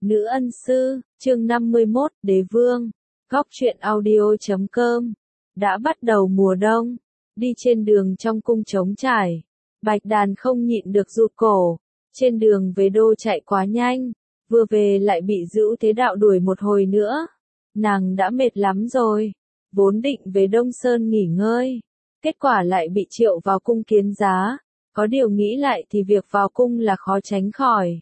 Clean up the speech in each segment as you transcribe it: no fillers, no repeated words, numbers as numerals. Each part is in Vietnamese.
Nữ ân sư, chương 51, Đế Vương, góc truyện audio.com. Đã bắt đầu mùa đông, đi trên đường trong cung trống trải, Bạch Đàn không nhịn được rụt cổ, trên đường về đô chạy quá nhanh, vừa về lại bị Dữu Thế Đạo đuổi một hồi nữa. Nàng đã mệt lắm rồi, vốn định về Đông Sơn nghỉ ngơi, kết quả lại bị triệu vào cung kiến giá, có điều nghĩ lại thì việc vào cung là khó tránh khỏi.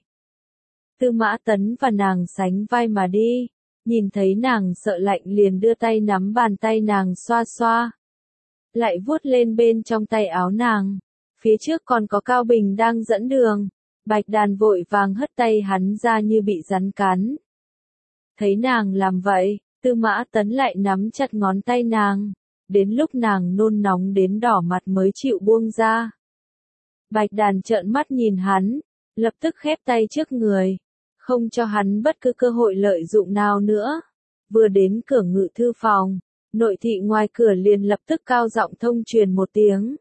Tư Mã Tấn và nàng sánh vai mà đi, nhìn thấy nàng sợ lạnh liền đưa tay nắm bàn tay nàng xoa xoa. Lại vuốt lên bên trong tay áo nàng, phía trước còn có Cao Bình đang dẫn đường, Bạch Đàn vội vàng hất tay hắn ra như bị rắn cắn. Thấy nàng làm vậy, Tư Mã Tấn lại nắm chặt ngón tay nàng, đến lúc nàng nôn nóng đến đỏ mặt mới chịu buông ra. Bạch Đàn trợn mắt nhìn hắn, lập tức khép tay trước người, không cho hắn bất cứ cơ hội lợi dụng nào nữa. Vừa đến cửa ngự thư phòng, nội thị ngoài cửa liền lập tức cao giọng thông truyền một tiếng.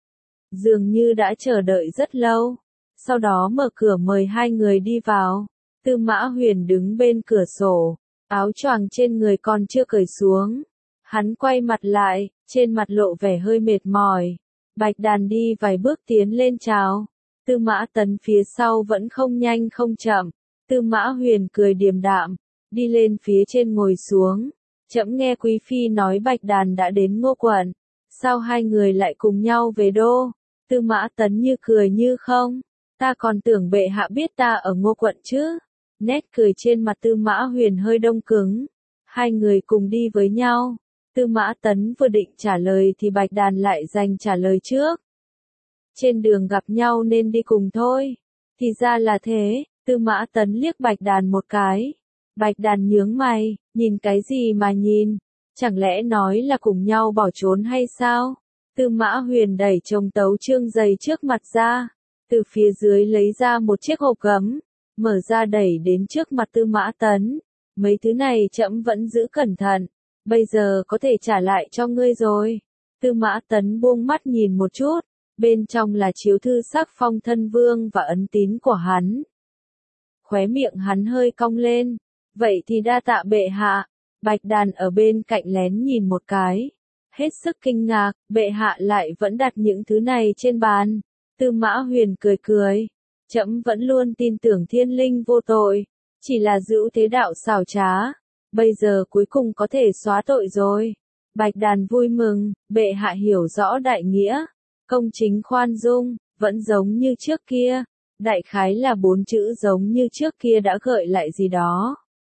Dường như đã chờ đợi rất lâu, sau đó mở cửa mời hai người đi vào. Tư Mã Huyền đứng bên cửa sổ, áo choàng trên người còn chưa cởi xuống. Hắn quay mặt lại, trên mặt lộ vẻ hơi mệt mỏi. Bạch Đàn đi vài bước tiến lên chào. Tư Mã Tấn phía sau vẫn không nhanh không chậm. Tư Mã Huyền cười điềm đạm, đi lên phía trên ngồi xuống. Trẫm nghe Quý Phi nói Bạch Đàn đã đến Ngô quận, sao hai người lại cùng nhau về đô? Tư Mã Tấn như cười như không, ta còn tưởng bệ hạ biết ta ở Ngô quận chứ. Nét cười trên mặt Tư Mã Huyền hơi đông cứng. Hai người cùng đi với nhau. Tư Mã Tấn vừa định trả lời thì Bạch Đàn lại giành trả lời trước. Trên đường gặp nhau nên đi cùng thôi. Thì ra là thế. Tư Mã Tấn liếc Bạch Đàn một cái. Bạch Đàn nhướng mày, nhìn cái gì mà nhìn? Chẳng lẽ nói là cùng nhau bỏ trốn hay sao? Tư Mã Huyền đẩy chồng tấu chương dày trước mặt ra, từ phía dưới lấy ra một chiếc hộp gấm, mở ra đẩy đến trước mặt Tư Mã Tấn. Mấy thứ này trẫm vẫn giữ cẩn thận, bây giờ có thể trả lại cho ngươi rồi. Tư Mã Tấn buông mắt nhìn một chút, bên trong là chiếu thư sắc phong thân vương và ấn tín của hắn. Khóe miệng hắn hơi cong lên, vậy thì đa tạ bệ hạ. Bạch Đàn ở bên cạnh lén nhìn một cái, hết sức kinh ngạc, bệ hạ lại vẫn đặt những thứ này trên bàn. Tư Mã Huyền cười cười, trẫm vẫn luôn tin tưởng thiên linh vô tội, chỉ là Dữu Thế Đạo xảo trá, bây giờ cuối cùng có thể xóa tội rồi. Bạch Đàn vui mừng, bệ hạ hiểu rõ đại nghĩa, công chính khoan dung, vẫn giống như trước kia. Đại khái là 4 chữ giống như trước kia đã gợi lại gì đó.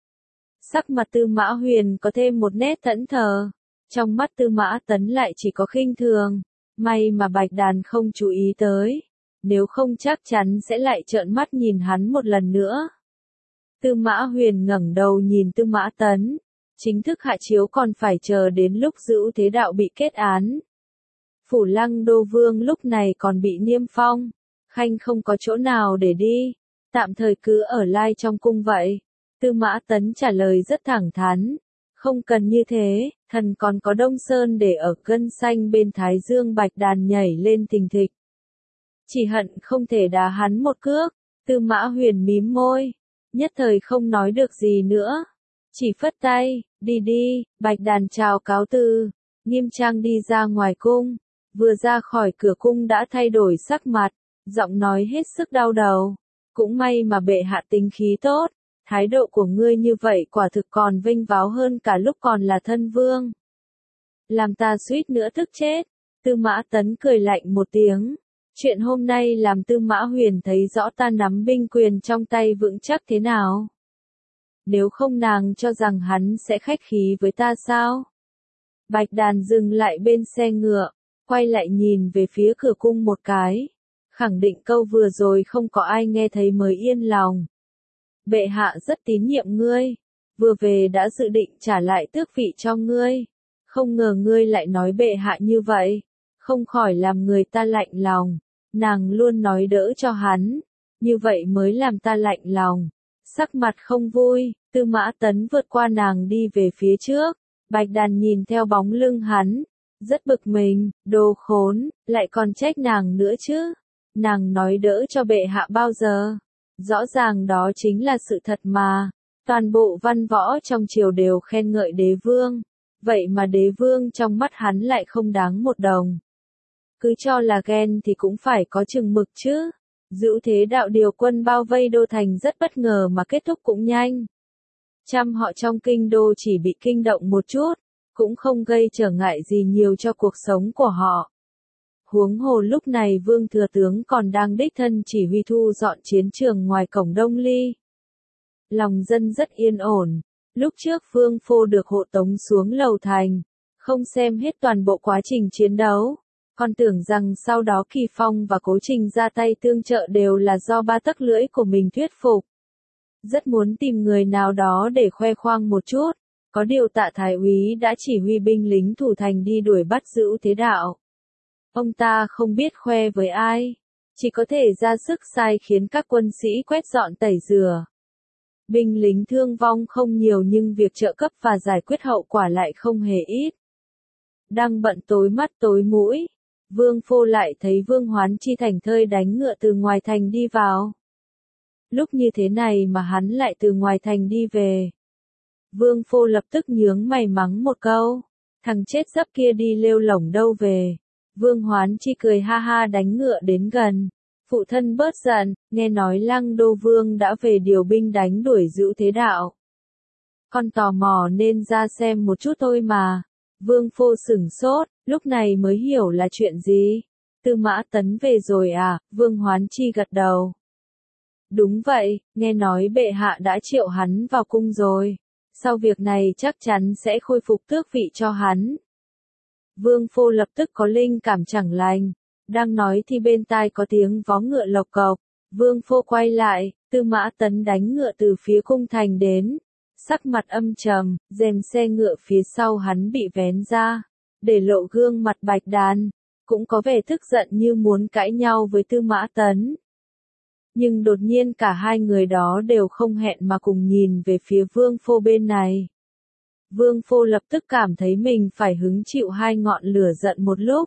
Sắc mặt Tư Mã Huyền có thêm một nét thẫn thờ, trong mắt Tư Mã Tấn lại chỉ có khinh thường. May mà Bạch Đàn không chú ý tới, nếu không chắc chắn sẽ lại trợn mắt nhìn hắn một lần nữa. Tư Mã Huyền ngẩng đầu nhìn Tư Mã Tấn, chính thức hạ chiếu còn phải chờ đến lúc Dữu Thế Đạo bị kết án. Phủ Lăng Đô Vương lúc này còn bị niêm phong, khanh không có chỗ nào để đi, tạm thời cứ ở lai trong cung vậy. Tư Mã Tấn trả lời rất thẳng thắn, không cần như thế, thần còn có Đông Sơn để ở. Gân xanh bên thái dương Bạch Đàn nhảy lên thình thịch. Chỉ hận không thể đá hắn một cước. Tư Mã Huyền mím môi, nhất thời không nói được gì nữa, chỉ phất tay, đi đi. Bạch Đàn chào cáo từ, nghiêm trang đi ra ngoài cung, vừa ra khỏi cửa cung đã thay đổi sắc mặt, giọng nói hết sức đau đầu. Cũng may mà bệ hạ tính khí tốt, thái độ của ngươi như vậy quả thực còn vinh váo hơn cả lúc còn là thân vương. Làm ta suýt nữa tức chết. Tư Mã Tấn cười lạnh một tiếng. Chuyện hôm nay làm Tư Mã Huyền thấy rõ ta nắm binh quyền trong tay vững chắc thế nào. Nếu không nàng cho rằng hắn sẽ khách khí với ta sao? Bạch Đàn dừng lại bên xe ngựa, quay lại nhìn về phía cửa cung một cái, khẳng định câu vừa rồi không có ai nghe thấy mới yên lòng. Bệ hạ rất tín nhiệm ngươi, vừa về đã dự định trả lại tước vị cho ngươi, không ngờ ngươi lại nói bệ hạ như vậy, không khỏi làm người ta lạnh lòng. Nàng luôn nói đỡ cho hắn, như vậy mới làm ta lạnh lòng. Sắc mặt không vui, Tư Mã Tấn vượt qua nàng đi về phía trước, Bạch Đàn nhìn theo bóng lưng hắn, rất bực mình, đồ khốn, lại còn trách nàng nữa chứ. Nàng nói đỡ cho bệ hạ bao giờ? Rõ ràng đó chính là sự thật mà. Toàn bộ văn võ trong triều đều khen ngợi đế vương. Vậy mà đế vương trong mắt hắn lại không đáng một đồng. Cứ cho là ghen thì cũng phải có chừng mực chứ. Dữu Thế Đạo điều quân bao vây đô thành rất bất ngờ mà kết thúc cũng nhanh. Trăm họ trong kinh đô chỉ bị kinh động một chút, cũng không gây trở ngại gì nhiều cho cuộc sống của họ. Huống hồ lúc này Vương Thừa Tướng còn đang đích thân chỉ huy thu dọn chiến trường ngoài cổng Đông Ly. Lòng dân rất yên ổn. Lúc trước Vương Phô được hộ tống xuống lầu thành, không xem hết toàn bộ quá trình chiến đấu. Còn tưởng rằng sau đó Kỳ Phong và Cố Trình ra tay tương trợ đều là do ba tấc lưỡi của mình thuyết phục. Rất muốn tìm người nào đó để khoe khoang một chút. Có điều Tạ Thái úy đã chỉ huy binh lính thủ thành đi đuổi bắt Dữu Thế Đạo. Ông ta không biết khoe với ai, chỉ có thể ra sức sai khiến các quân sĩ quét dọn tẩy rửa. Binh lính thương vong không nhiều nhưng việc trợ cấp và giải quyết hậu quả lại không hề ít. Đang bận tối mắt tối mũi, Vương Phô lại thấy Vương Hoán Chi thảnh thơi đánh ngựa từ ngoài thành đi vào. Lúc như thế này mà hắn lại từ ngoài thành đi về. Vương Phô lập tức nhướng mày mắng một câu, thằng chết dấp kia đi lêu lổng đâu về. Vương Hoán Chi cười ha ha đánh ngựa đến gần. Phụ thân bớt giận, nghe nói Lăng Đô Vương đã về điều binh đánh đuổi Dữu Thế Đạo. Con tò mò nên ra xem một chút thôi mà. Vương Phô sửng sốt, lúc này mới hiểu là chuyện gì. Tư Mã Tấn về rồi à? Vương Hoán Chi gật đầu. Đúng vậy, nghe nói bệ hạ đã triệu hắn vào cung rồi. Sau việc này chắc chắn sẽ khôi phục tước vị cho hắn. Vương Phô lập tức có linh cảm chẳng lành. Đang nói thì bên tai có tiếng vó ngựa lộc cộc. Vương Phô quay lại, Tư Mã Tấn đánh ngựa từ phía cung thành đến. Sắc mặt âm trầm, rèm xe ngựa phía sau hắn bị vén ra, để lộ gương mặt Bạch Đàn, cũng có vẻ tức giận như muốn cãi nhau với Tư Mã Tấn. Nhưng đột nhiên cả hai người đó đều không hẹn mà cùng nhìn về phía Vương Phô bên này. Vương Phô lập tức cảm thấy mình phải hứng chịu hai ngọn lửa giận một lúc.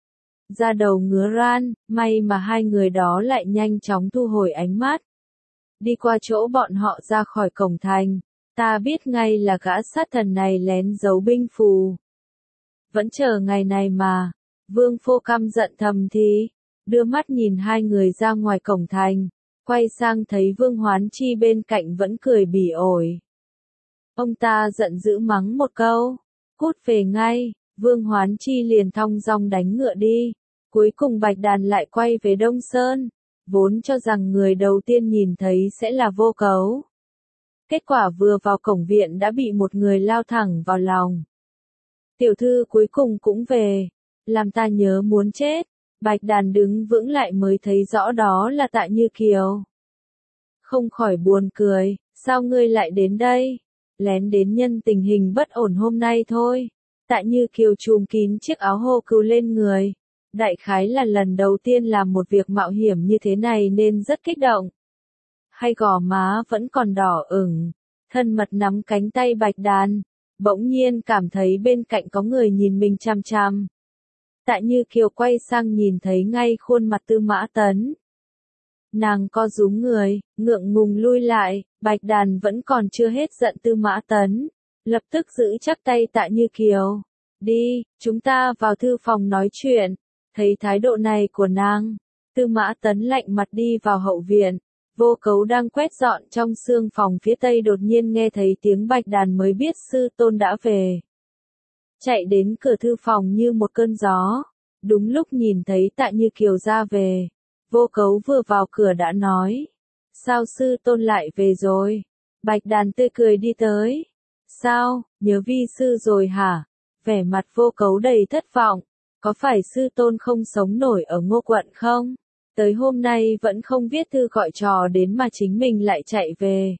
Da đầu ngứa ran, may mà hai người đó lại nhanh chóng thu hồi ánh mắt. Đi qua chỗ bọn họ ra khỏi cổng thành, ta biết ngay là gã sát thần này lén giấu binh phù. Vẫn chờ ngày này mà. Vương Phô căm giận thầm thì, đưa mắt nhìn hai người ra ngoài cổng thành, quay sang thấy Vương Hoán Chi bên cạnh vẫn cười bỉ ổi. Ông ta giận dữ mắng một câu, cút về ngay. Vương Hoán Chi liền thong dong đánh ngựa đi. Cuối cùng Bạch Đàn lại quay về Đông Sơn, vốn cho rằng người đầu tiên nhìn thấy sẽ là Vô Cấu. Kết quả vừa vào cổng viện đã bị một người lao thẳng vào lòng. Tiểu thư cuối cùng cũng về, làm ta nhớ muốn chết. Bạch Đàn đứng vững lại mới thấy rõ đó là Tạ Như Kiều. Không khỏi buồn cười, sao ngươi lại đến đây? Lén đến nhân tình hình bất ổn hôm nay thôi. Tạ Như Kiều trùm kín chiếc áo hô cừu lên người. Đại khái là lần đầu tiên làm một việc mạo hiểm như thế này nên rất kích động. Hay gò má vẫn còn đỏ ửng, thân mật nắm cánh tay Bạch Đàn, bỗng nhiên cảm thấy bên cạnh có người nhìn mình chằm chằm. Tạ Như Kiều quay sang nhìn thấy ngay khuôn mặt Tư Mã Tấn. Nàng co rúm người, ngượng ngùng lui lại. Bạch Đàn vẫn còn chưa hết giận Tư Mã Tấn, lập tức giữ chắc tay Tạ Như Kiều. Đi, chúng ta vào thư phòng nói chuyện. Thấy thái độ này của nàng, Tư Mã Tấn lạnh mặt đi vào hậu viện. Vô Cấu đang quét dọn trong sương phòng phía tây đột nhiên nghe thấy tiếng Bạch Đàn mới biết sư tôn đã về. Chạy đến cửa thư phòng như một cơn gió. Đúng lúc nhìn thấy Tạ Như Kiều ra về, Vô Cấu vừa vào cửa đã nói. Sao sư tôn lại về rồi? Bạch Đàn tươi cười đi tới. Sao, nhớ vi sư rồi hả? Vẻ mặt Vô Cấu đầy thất vọng. Có phải sư tôn không sống nổi ở Ngô quận không? Tới hôm nay vẫn không viết thư gọi trò đến mà chính mình lại chạy về.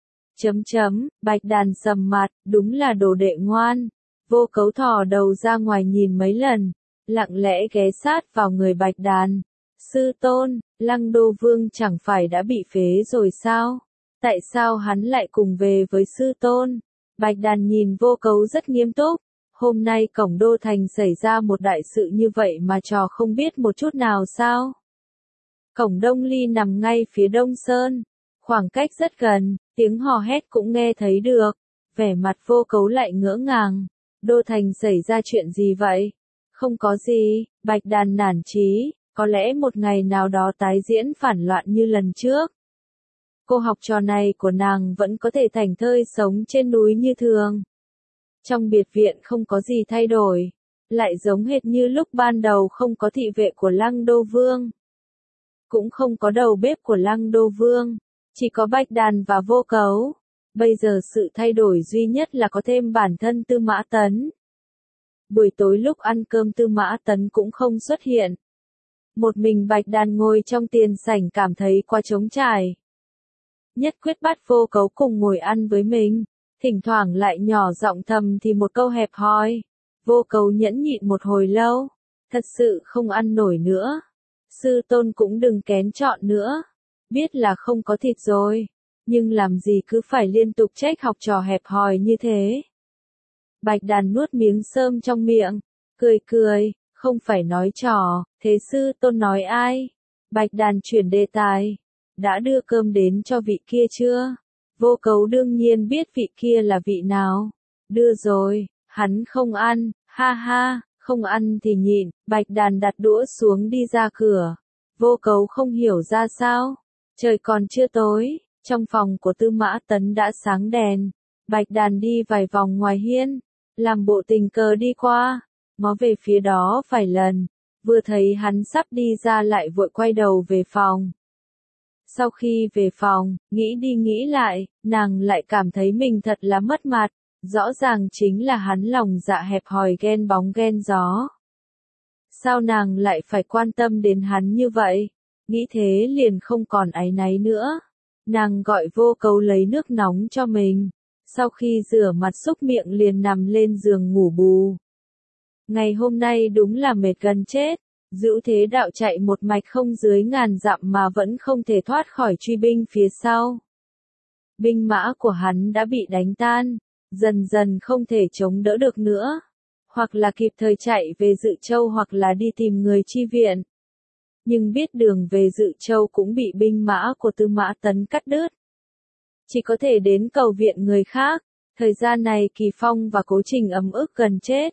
Bạch Đàn sầm mặt, đúng là đồ đệ ngoan. Vô Cấu thò đầu ra ngoài nhìn mấy lần, lặng lẽ ghé sát vào người Bạch Đàn. Sư tôn, Lăng Đô Vương chẳng phải đã bị phế rồi sao? Tại sao hắn lại cùng về với sư tôn? Bạch Đàn nhìn Vô Cấu rất nghiêm túc. Hôm nay cổng đô thành xảy ra một đại sự như vậy mà trò không biết một chút nào sao? Cổng Đông Ly nằm ngay phía Đông Sơn. Khoảng cách rất gần, tiếng hò hét cũng nghe thấy được. Vẻ mặt Vô Cấu lại ngỡ ngàng. Đô Thành xảy ra chuyện gì vậy? Không có gì, Bạch Đàn nản chí, có lẽ một ngày nào đó tái diễn phản loạn như lần trước. Cô học trò này của nàng vẫn có thể thảnh thơi sống trên núi như thường. Trong biệt viện không có gì thay đổi, lại giống hệt như lúc ban đầu không có thị vệ của Lăng Đô Vương. Cũng không có đầu bếp của Lăng Đô Vương, chỉ có Bạch Đàn và Vô Cấu. Bây giờ sự thay đổi duy nhất là có thêm bản thân Tư Mã Tấn. Buổi tối lúc ăn cơm Tư Mã Tấn cũng không xuất hiện. Một mình Bạch Đàn ngồi trong tiền sảnh cảm thấy quá trống trải. Nhất quyết bắt Vô Cấu cùng ngồi ăn với mình, thỉnh thoảng lại nhỏ giọng thầm thì một câu hẹp hòi. Vô Cấu nhẫn nhịn một hồi lâu, thật sự không ăn nổi nữa. Sư tôn cũng đừng kén chọn nữa, biết là không có thịt rồi, nhưng làm gì cứ phải liên tục trách học trò hẹp hòi như thế. Bạch Đàn nuốt miếng sơm trong miệng, cười cười, không phải nói trò, thế sư tôn nói ai? Bạch Đàn chuyển đề tài, đã đưa cơm đến cho vị kia chưa? Vô Cấu đương nhiên biết vị kia là vị nào. Đưa rồi, hắn không ăn, ha ha, không ăn thì nhịn. Bạch Đàn đặt đũa xuống đi ra cửa. Vô Cấu không hiểu ra sao. Trời còn chưa tối, trong phòng của Tư Mã Tấn đã sáng đèn. Bạch Đàn đi vài vòng ngoài hiên, làm bộ tình cờ đi qua, ngó về phía đó vài lần, vừa thấy hắn sắp đi ra lại vội quay đầu về phòng. Sau khi về phòng, nghĩ đi nghĩ lại, nàng lại cảm thấy mình thật là mất mặt, rõ ràng chính là hắn lòng dạ hẹp hòi ghen bóng ghen gió. Sao nàng lại phải quan tâm đến hắn như vậy? Nghĩ thế liền không còn áy náy nữa. Nàng gọi Vô Cấu lấy nước nóng cho mình. Sau khi rửa mặt súc miệng liền nằm lên giường ngủ bù. Ngày hôm nay đúng là mệt gần chết. Dữu Thế Đạo chạy một mạch không dưới ngàn dặm mà vẫn không thể thoát khỏi truy binh phía sau. Binh mã của hắn đã bị đánh tan, dần dần không thể chống đỡ được nữa. Hoặc là kịp thời chạy về Dự Châu hoặc là đi tìm người chi viện. Nhưng biết đường về Dự Châu cũng bị binh mã của Tư Mã Tấn cắt đứt. Chỉ có thể đến cầu viện người khác. Thời gian này Kỳ Phong và Cố Trình ấm ức gần chết.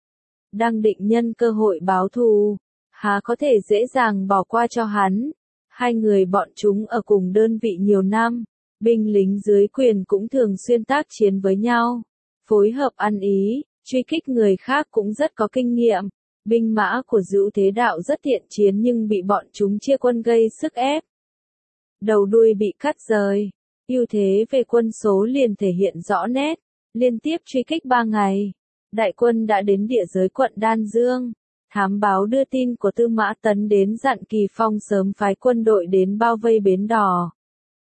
Đang định nhân cơ hội báo thù, há có thể dễ dàng bỏ qua cho hắn. Hai người bọn chúng ở cùng đơn vị nhiều năm, binh lính dưới quyền cũng thường xuyên tác chiến với nhau, phối hợp ăn ý, truy kích người khác cũng rất có kinh nghiệm. Binh mã của Dữu Thế Đạo rất thiện chiến nhưng bị bọn chúng chia quân gây sức ép. Đầu đuôi bị cắt rời, ưu thế về quân số liền thể hiện rõ nét, liên tiếp truy kích 3 ngày. Đại quân đã đến địa giới quận Đan Dương. Thám báo đưa tin của Tư Mã Tấn đến dặn Kỳ Phong sớm phái quân đội đến bao vây bến đò.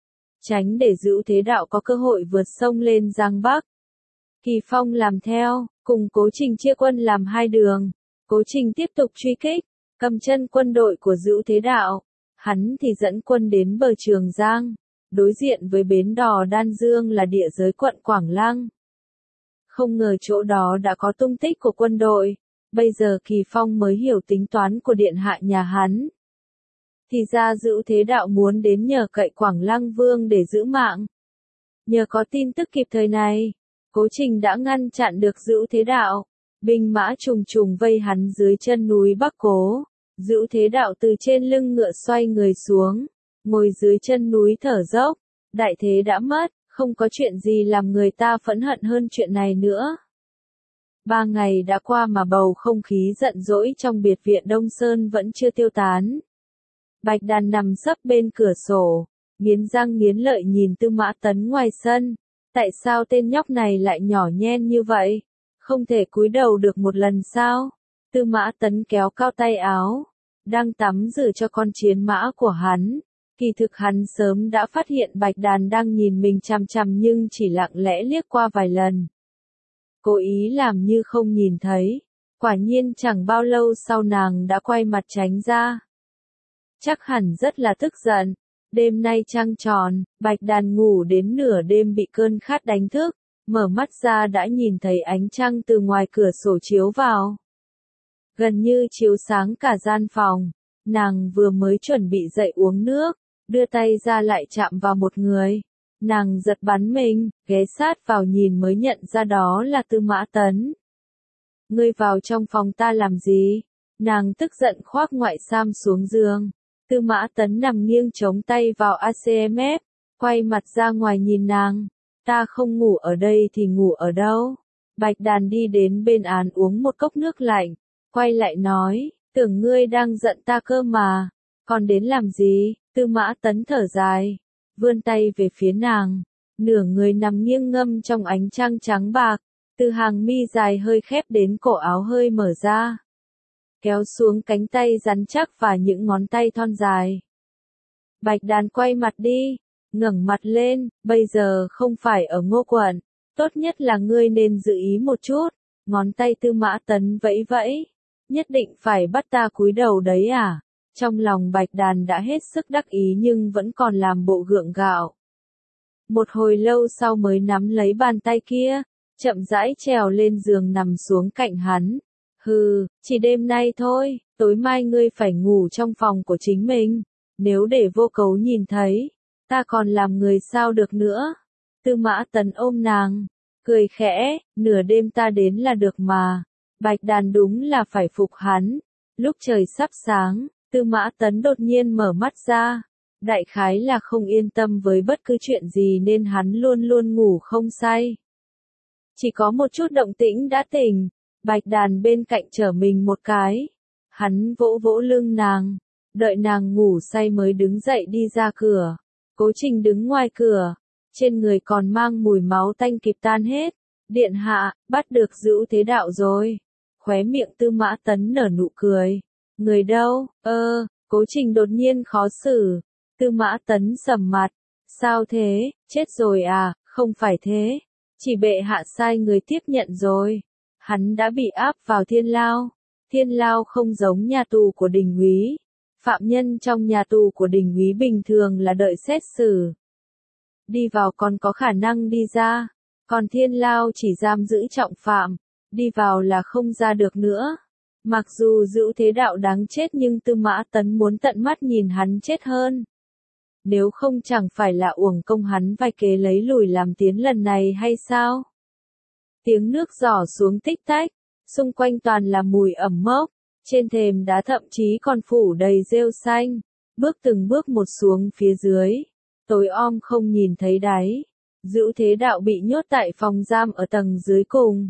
Tránh để Dữu Thế Đạo có cơ hội vượt sông lên Giang Bắc. Kỳ Phong làm theo, cùng Cố Trình chia quân làm hai đường. Cố Trình tiếp tục truy kích, cầm chân quân đội của Dữu Thế Đạo. Hắn thì dẫn quân đến bờ Trường Giang. Đối diện với bến đò Đan Dương là địa giới quận Quảng Lăng. Không ngờ chỗ đó đã có tung tích của quân đội. Bây giờ Kỳ Phong mới hiểu tính toán của điện hạ nhà hắn. Thì ra Dữu Thế Đạo muốn đến nhờ cậy Quảng Lăng Vương để giữ mạng. Nhờ có tin tức kịp thời này, Cố Trình đã ngăn chặn được Dữu Thế Đạo. Binh mã trùng trùng vây hắn dưới chân núi Bắc Cố. Dữu Thế Đạo từ trên lưng ngựa xoay người xuống, ngồi dưới chân núi thở dốc. Đại thế đã mất, không có chuyện gì làm người ta phẫn hận hơn chuyện này nữa. 3 ngày đã qua mà bầu không khí giận dỗi trong biệt viện Đông Sơn vẫn chưa tiêu tán. Bạch Đàn nằm sấp bên cửa sổ, nghiến răng nghiến lợi nhìn Tư Mã Tấn ngoài sân. Tại sao tên nhóc này lại nhỏ nhen như vậy? Không thể cúi đầu được một lần sao? Tư Mã Tấn kéo cao tay áo, đang tắm rửa cho con chiến mã của hắn. Kỳ thực hắn sớm đã phát hiện Bạch Đàn đang nhìn mình chằm chằm nhưng chỉ lặng lẽ liếc qua vài lần. Cố ý làm như không nhìn thấy. Quả nhiên chẳng bao lâu sau nàng đã quay mặt tránh ra. Chắc hẳn rất là tức giận. Đêm nay trăng tròn, Bạch Đàn ngủ đến nửa đêm bị cơn khát đánh thức. Mở mắt ra đã nhìn thấy ánh trăng từ ngoài cửa sổ chiếu vào. Gần như chiếu sáng cả gian phòng. Nàng vừa mới chuẩn bị dậy uống nước. đưa tay ra lại chạm vào một người. Nàng giật bắn mình, ghé sát vào nhìn mới nhận ra đó là Tư Mã Tấn. Ngươi vào trong phòng ta làm gì? Nàng tức giận khoác ngoại sam xuống giường. Tư Mã Tấn nằm nghiêng chống tay vào ACMF, quay mặt ra ngoài nhìn nàng. Ta không ngủ ở đây thì ngủ ở đâu? Bạch Đàn đi đến bên án uống một cốc nước lạnh, quay lại nói, tưởng ngươi đang giận ta cơ mà, còn đến làm gì? Tư Mã Tấn thở dài, vươn tay về phía nàng, nửa người nằm nghiêng ngâm trong ánh trăng trắng bạc, từ hàng mi dài hơi khép đến cổ áo hơi mở ra, kéo xuống cánh tay rắn chắc và những ngón tay thon dài. Bạch Đàn quay mặt đi, ngẩng mặt lên, bây giờ không phải ở Ngô quận, tốt nhất là ngươi nên giữ ý một chút. Ngón tay Tư Mã Tấn vẫy vẫy, nhất định phải bắt ta cúi đầu đấy à? Trong lòng Bạch Đàn đã hết sức đắc ý nhưng vẫn còn làm bộ gượng gạo. Một hồi lâu sau mới nắm lấy bàn tay kia, chậm rãi trèo lên giường nằm xuống cạnh hắn. Hừ, chỉ đêm nay thôi, tối mai ngươi phải ngủ trong phòng của chính mình. Nếu để Vô Cấu nhìn thấy, ta còn làm người sao được nữa. Tư Mã Tấn ôm nàng, cười khẽ, nửa đêm ta đến là được mà. Bạch Đàn đúng là phải phục hắn. Lúc trời sắp sáng, Tư Mã Tấn đột nhiên mở mắt ra. Đại khái là không yên tâm với bất cứ chuyện gì nên hắn luôn luôn ngủ không say. Chỉ có một chút động tĩnh đã tỉnh, Bạch Đàn bên cạnh trở mình một cái. Hắn vỗ vỗ lưng nàng, đợi nàng ngủ say mới đứng dậy đi ra cửa. Cố Trình đứng ngoài cửa, trên người còn mang mùi máu tanh kịp tan hết. Điện hạ, bắt được Dữu Thế Đạo rồi. Khóe miệng Tư Mã Tấn nở nụ cười. Người đâu? Cố Trình đột nhiên khó xử. Tư Mã Tấn sầm mặt. Sao thế, chết rồi à? Không phải thế. Chỉ bệ hạ sai người tiếp nhận rồi. Hắn đã bị áp vào thiên lao. Thiên lao không giống nhà tù của đình úy. Phạm nhân trong nhà tù của đình úy bình thường là đợi xét xử. Đi vào còn có khả năng đi ra. Còn thiên lao chỉ giam giữ trọng phạm. Đi vào là không ra được nữa. Mặc dù Dữu Thế Đạo đáng chết nhưng Tư Mã Tấn muốn tận mắt nhìn hắn chết hơn. Nếu không chẳng phải là uổng công hắn vài kế lấy lùi làm tiến lần này hay sao? Tiếng nước giỏ xuống tích tách, xung quanh toàn là mùi ẩm mốc, trên thềm đá thậm chí còn phủ đầy rêu xanh, bước từng bước một xuống phía dưới, tối om không nhìn thấy đáy. Dữu Thế Đạo bị nhốt tại phòng giam ở tầng dưới cùng.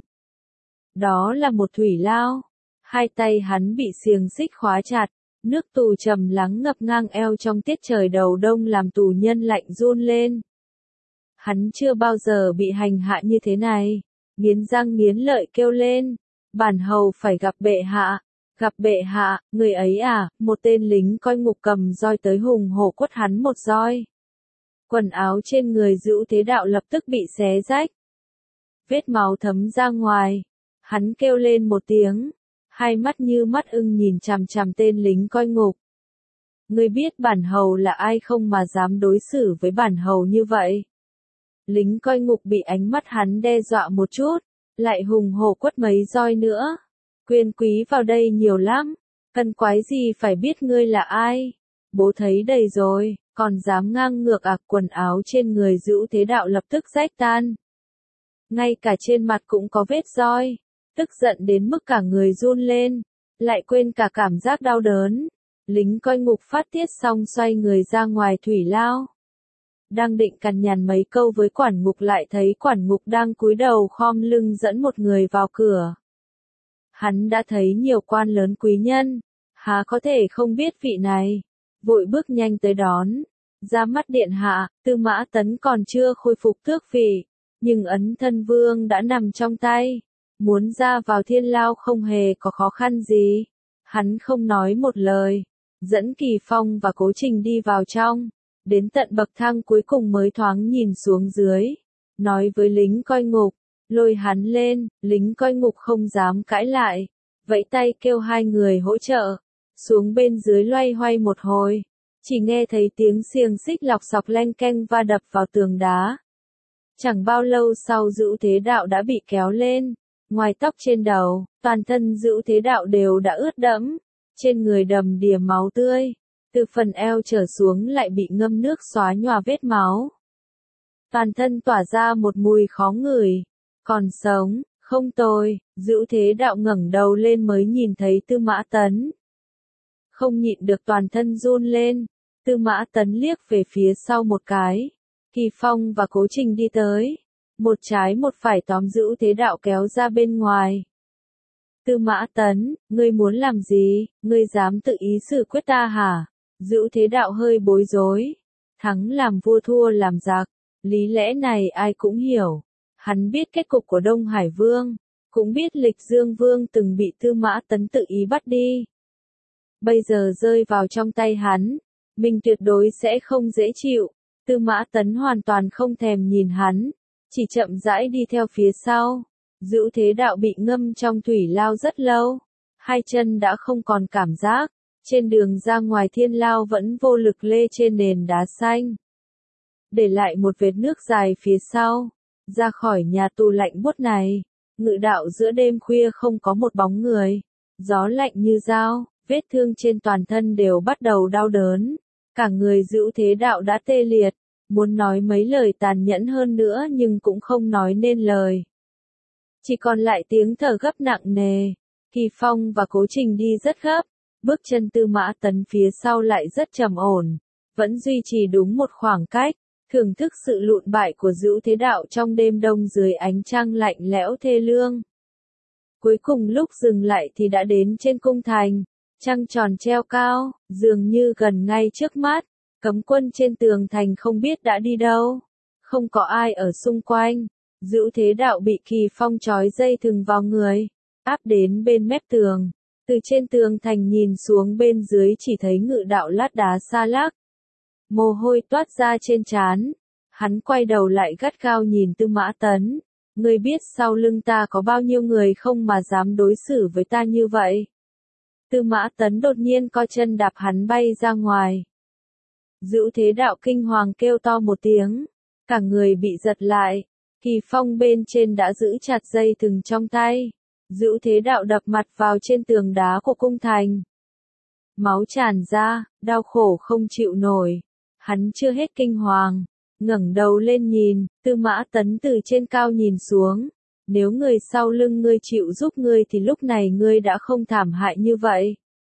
Đó là một thủy lao, hai tay hắn bị xiềng xích khóa chặt, nước tù trầm lắng ngập ngang eo trong tiết trời đầu đông làm tù nhân lạnh run lên. Hắn chưa bao giờ bị hành hạ như thế này, nghiến răng nghiến lợi kêu lên, bản hầu phải gặp bệ hạ. Gặp bệ hạ, người ấy à? Một tên lính coi ngục cầm roi tới hùng hổ quất hắn một roi. Quần áo trên người Dữu Thế Đạo lập tức bị xé rách. Vết máu thấm ra ngoài. Hắn kêu lên một tiếng. Hai mắt như mắt ưng nhìn chằm chằm tên lính coi ngục. Ngươi biết bản hầu là ai không mà dám đối xử với bản hầu như vậy? Lính coi ngục bị ánh mắt hắn đe dọa một chút. Lại hùng hổ quất mấy roi nữa. Quyền quý vào đây nhiều lắm. Cần quái gì phải biết ngươi là ai? Bố thấy đầy rồi. Còn dám ngang ngược quần áo trên người Dữu Thế Đạo lập tức rách tan. Ngay cả trên mặt cũng có vết roi. Tức giận đến mức cả người run lên. Lại quên cả cảm giác đau đớn. Lính coi ngục phát tiết xong xoay người ra ngoài thủy lao. Đang định cằn nhằn mấy câu với quản ngục lại thấy quản ngục đang cúi đầu khom lưng dẫn một người vào cửa. Hắn đã thấy nhiều quan lớn quý nhân. Há có thể không biết vị này. Vội bước nhanh tới đón. Ra mắt điện hạ, Tư Mã Tấn còn chưa khôi phục tước vị. Nhưng ấn thân vương đã nằm trong tay. Muốn ra vào thiên lao không hề có khó khăn gì. Hắn không nói một lời. Dẫn Kỳ Phong và Cố Trình đi vào trong. Đến tận bậc thang cuối cùng mới thoáng nhìn xuống dưới. Nói với lính coi ngục. Lôi hắn lên, lính coi ngục không dám cãi lại. Vẫy tay kêu hai người hỗ trợ. Xuống bên dưới loay hoay một hồi. Chỉ nghe thấy tiếng xiềng xích lọc sọc leng keng va đập vào tường đá. Chẳng bao lâu sau Dữu Thế Đạo đã bị kéo lên. Ngoài tóc trên đầu, toàn thân Dữu Thế Đạo đều đã ướt đẫm. Trên người đầm đìa máu tươi. từ phần eo trở xuống lại bị ngâm nước xóa nhòa vết máu. Toàn thân tỏa ra một mùi khó ngửi. Còn sống, không tồi, Dữu Thế Đạo ngẩng đầu lên mới nhìn thấy Tư Mã Tấn. Không nhịn được toàn thân run lên, Tư Mã Tấn liếc về phía sau một cái. Kỳ Phong và Cố Trình đi tới. Một trái một phải tóm Dữu Thế Đạo kéo ra bên ngoài. Tư Mã Tấn, ngươi muốn làm gì, ngươi dám tự ý xử quyết ta hả? Dữu Thế Đạo hơi bối rối. Thắng làm vua thua làm giặc, lý lẽ này ai cũng hiểu. Hắn biết kết cục của Đông Hải Vương, cũng biết Lịch Dương Vương từng bị Tư Mã Tấn tự ý bắt đi. Bây giờ rơi vào trong tay hắn, mình tuyệt đối sẽ không dễ chịu. Tư Mã Tấn hoàn toàn không thèm nhìn hắn, chỉ chậm rãi đi theo phía sau. Dữu Thế Đạo bị ngâm trong thủy lao rất lâu, hai chân đã không còn cảm giác, trên đường ra ngoài thiên lao vẫn vô lực lê trên nền đá xanh. Để lại một vệt nước dài phía sau, ra khỏi nhà tù lạnh buốt này, Ngự Đạo giữa đêm khuya không có một bóng người, gió lạnh như dao, vết thương trên toàn thân đều bắt đầu đau đớn, cả người Dữu Thế Đạo đã tê liệt, muốn nói mấy lời tàn nhẫn hơn nữa nhưng cũng không nói nên lời. Chỉ còn lại tiếng thở gấp nặng nề. Kỳ Phong và Cố Trình đi rất gấp, bước chân Tư Mã Tấn phía sau lại rất trầm ổn, vẫn duy trì đúng một khoảng cách, thưởng thức sự lụn bại của Dữu Thế Đạo trong đêm đông dưới ánh trăng lạnh lẽo thê lương. Cuối cùng lúc dừng lại thì đã đến trên cung thành, trăng tròn treo cao, dường như gần ngay trước mắt, cấm quân trên tường thành không biết đã đi đâu, không có ai ở xung quanh. Dữu Thế Đạo bị Kỳ Phong trói dây thừng vào người, áp đến bên mép tường. Từ trên tường thành nhìn xuống bên dưới chỉ thấy Ngự Đạo lát đá xa lắc. Mồ hôi toát ra trên trán. Hắn quay đầu lại gắt gao nhìn Tư Mã Tấn. Ngươi biết sau lưng ta có bao nhiêu người không mà dám đối xử với ta như vậy? Tư Mã Tấn đột nhiên co chân đạp hắn bay ra ngoài. Dữu Thế Đạo kinh hoàng kêu to một tiếng. Cả người bị giật lại. Kỳ Phong bên trên đã giữ chặt dây thừng trong tay. Dữu Thế Đạo đập mặt vào trên tường đá của cung thành. Máu tràn ra, đau khổ không chịu nổi. Hắn chưa hết kinh hoàng, ngẩng đầu lên nhìn, Tư Mã Tấn từ trên cao nhìn xuống. Nếu người sau lưng ngươi chịu giúp ngươi thì lúc này ngươi đã không thảm hại như vậy.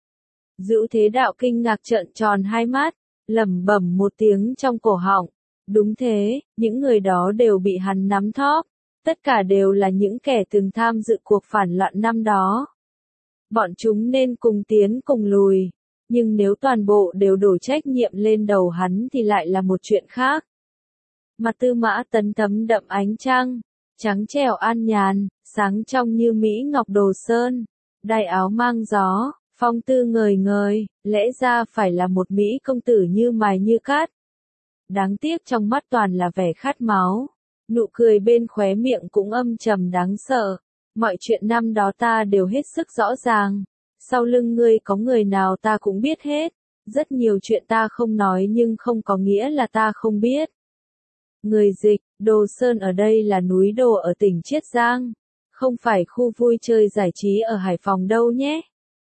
Dữu Thế Đạo kinh ngạc trợn tròn hai mắt, lẩm bẩm một tiếng trong cổ họng. Đúng thế, những người đó đều bị hắn nắm thóp. Tất cả đều là những kẻ từng tham dự cuộc phản loạn năm đó. Bọn chúng nên cùng tiến cùng lùi. Nhưng nếu toàn bộ đều đổ trách nhiệm lên đầu hắn thì lại là một chuyện khác. Mặt Tư Mã Tấn thấm đậm ánh trăng, trắng trẻo an nhàn, sáng trong như Mỹ ngọc đồ sơn. Đai áo mang gió, phong tư ngời ngời, lẽ ra phải là một Mỹ công tử như mài như cát. Đáng tiếc trong mắt toàn là vẻ khát máu. Nụ cười bên khóe miệng cũng âm trầm đáng sợ. Mọi chuyện năm đó ta đều hết sức rõ ràng. Sau lưng ngươi có người nào ta cũng biết hết. Rất nhiều chuyện ta không nói nhưng không có nghĩa là ta không biết. Người dịch, Đồ Sơn ở đây là núi Đồ ở tỉnh Chiết Giang. Không phải khu vui chơi giải trí ở Hải Phòng đâu nhé.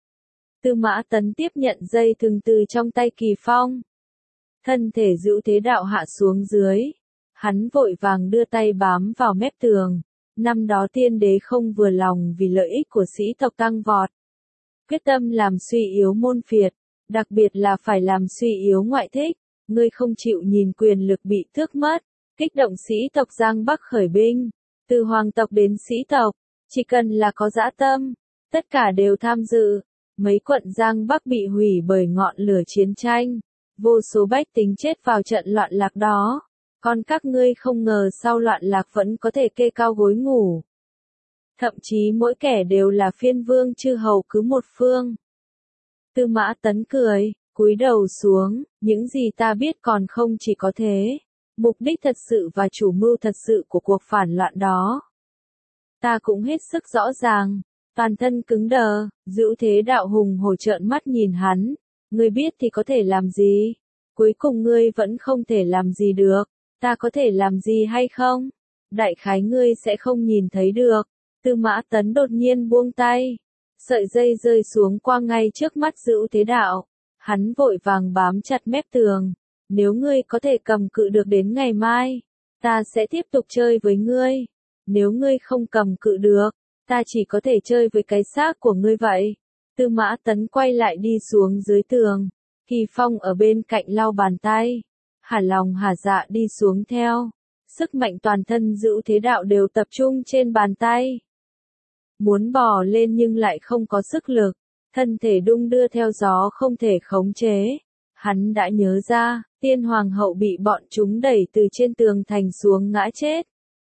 Tư Mã Tấn tiếp nhận dây thừng từ trong tay Kỳ Phong. Thân thể Dữu Thế Đạo hạ xuống dưới. Hắn vội vàng đưa tay bám vào mép tường. Năm đó tiên đế không vừa lòng vì lợi ích của sĩ tộc tăng vọt. Quyết tâm làm suy yếu môn phiệt, đặc biệt là phải làm suy yếu ngoại thích. Ngươi không chịu nhìn quyền lực bị tước mất, kích động sĩ tộc Giang Bắc khởi binh. Từ hoàng tộc đến sĩ tộc, chỉ cần là có dã tâm, tất cả đều tham dự. Mấy quận Giang Bắc bị hủy bởi ngọn lửa chiến tranh. Vô số bách tính chết vào trận loạn lạc đó. Còn các ngươi không ngờ sau loạn lạc vẫn có thể kê cao gối ngủ. Thậm chí mỗi kẻ đều là phiên vương chư hầu cứ một phương. Tư Mã Tấn cười, cúi đầu xuống, những gì ta biết còn không chỉ có thế. Mục đích thật sự và chủ mưu thật sự của cuộc phản loạn đó. Ta cũng hết sức rõ ràng, toàn thân cứng đờ, Dữu Thế Đạo hùng hổ trợn mắt nhìn hắn. Ngươi biết thì có thể làm gì? Cuối cùng ngươi vẫn không thể làm gì được. Ta có thể làm gì hay không? Đại khái ngươi sẽ không nhìn thấy được. Tư Mã Tấn đột nhiên buông tay. Sợi dây rơi xuống qua ngay trước mắt Dữu Thế Đạo. Hắn vội vàng bám chặt mép tường. Nếu ngươi có thể cầm cự được đến ngày mai, ta sẽ tiếp tục chơi với ngươi. Nếu ngươi không cầm cự được, ta chỉ có thể chơi với cái xác của ngươi vậy. Tư Mã Tấn quay lại đi xuống dưới tường. Kỳ Phong ở bên cạnh lau bàn tay. Hả lòng hả dạ đi xuống theo. Sức mạnh toàn thân Dữu Thế Đạo đều tập trung trên bàn tay. Muốn bò lên nhưng lại không có sức lực. Thân thể đung đưa theo gió không thể khống chế. Hắn đã nhớ ra, Tiên Hoàng hậu bị bọn chúng đẩy từ trên tường thành xuống ngã chết.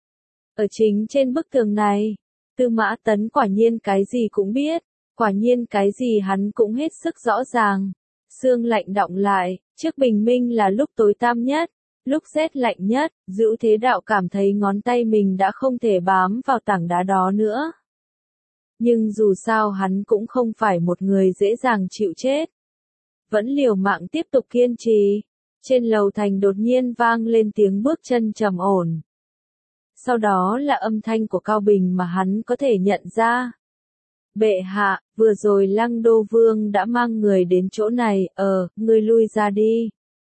Ở chính trên bức tường này, Tư Mã Tấn quả nhiên cái gì cũng biết, quả nhiên cái gì hắn cũng hết sức rõ ràng. Sương lạnh đọng lại, trước bình minh là lúc tối tăm nhất, lúc rét lạnh nhất, Dữu Thế Đạo cảm thấy ngón tay mình đã không thể bám vào tảng đá đó nữa. Nhưng dù sao hắn cũng không phải một người dễ dàng chịu chết. Vẫn liều mạng tiếp tục kiên trì. Trên lầu thành đột nhiên vang lên tiếng bước chân trầm ổn. Sau đó là âm thanh của Cao Bình mà hắn có thể nhận ra. Bệ hạ, vừa rồi Lăng Đô Vương đã mang người đến chỗ này, ngươi lui ra đi.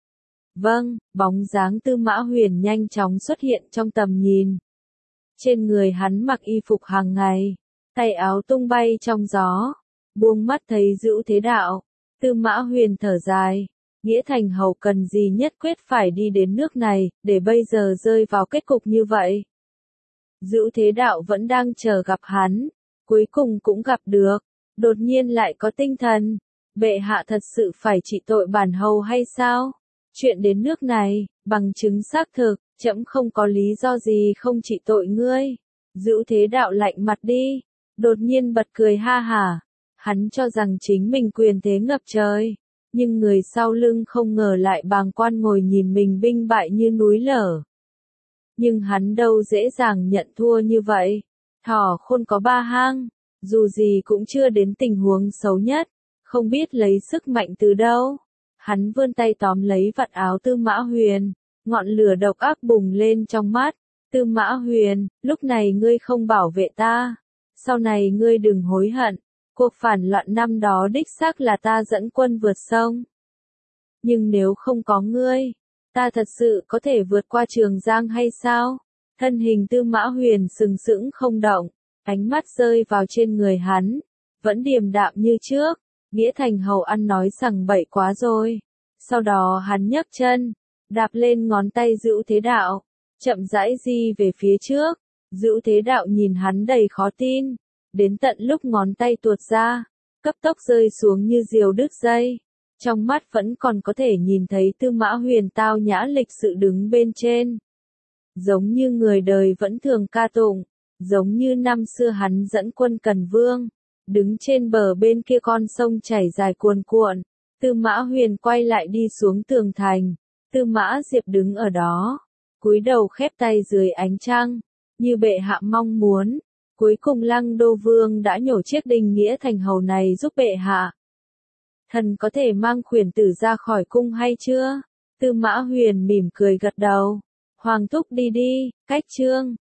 Vâng, bóng dáng Tư Mã Huyền nhanh chóng xuất hiện trong tầm nhìn. Trên người hắn mặc y phục hàng ngày, tay áo tung bay trong gió, buông mắt thấy Dữu Thế Đạo. Tư Mã Huyền thở dài, Nghĩa Thành Hầu cần gì nhất quyết phải đi đến nước này, để bây giờ rơi vào kết cục như vậy. Dữu Thế Đạo vẫn đang chờ gặp hắn, cuối cùng cũng gặp được, đột nhiên lại có tinh thần. Bệ hạ thật sự phải trị tội bản hầu hay sao? Chuyện đến nước này, bằng chứng xác thực, trẫm không có lý do gì không trị tội ngươi. Dữu Thế Đạo lạnh mặt đi, đột nhiên bật cười ha hả. Hắn cho rằng chính mình quyền thế ngập trời, nhưng người sau lưng không ngờ lại bàng quan ngồi nhìn mình binh bại như núi lở. Nhưng hắn đâu dễ dàng nhận thua như vậy. Thỏ khôn có ba hang, dù gì cũng chưa đến tình huống xấu nhất, không biết lấy sức mạnh từ đâu. Hắn vươn tay tóm lấy vạt áo Tư Mã Huyền, ngọn lửa độc ác bùng lên trong mắt. Tư Mã Huyền, lúc này ngươi không bảo vệ ta, sau này ngươi đừng hối hận. Cuộc phản loạn năm đó đích xác là ta dẫn quân vượt sông. Nhưng nếu không có ngươi, ta thật sự có thể vượt qua Trường Giang hay sao? Thân hình Tư Mã Huyền sừng sững không động, ánh mắt rơi vào trên người hắn, vẫn điềm đạm như trước. Nghĩa Thành Hầu ăn nói sằng bậy quá rồi. Sau đó hắn nhấc chân, đạp lên ngón tay Dữu Thế Đạo, chậm rãi di về phía trước. Dữu Thế Đạo nhìn hắn đầy khó tin. Đến tận lúc ngón tay tuột ra, cấp tốc rơi xuống như diều đứt dây. Trong mắt vẫn còn có thể nhìn thấy Tư Mã Huyền tao nhã lịch sự đứng bên trên. Giống như người đời vẫn thường ca tụng, giống như năm xưa hắn dẫn quân Cần Vương, đứng trên bờ bên kia con sông chảy dài cuồn cuộn. Tư Mã Huyền quay lại đi xuống tường thành, Tư Mã Diệp đứng ở đó, cúi đầu khép tay dưới ánh trăng, như bệ hạ mong muốn. Cuối cùng Lăng Đô Vương đã nhổ chiếc đinh Nghĩa Thành Hầu này giúp bệ hạ. Thần có thể mang khuyển tử ra khỏi cung hay chưa? Tư Mã Huyền mỉm cười gật đầu. Hoàng thúc đi đi, cách chương.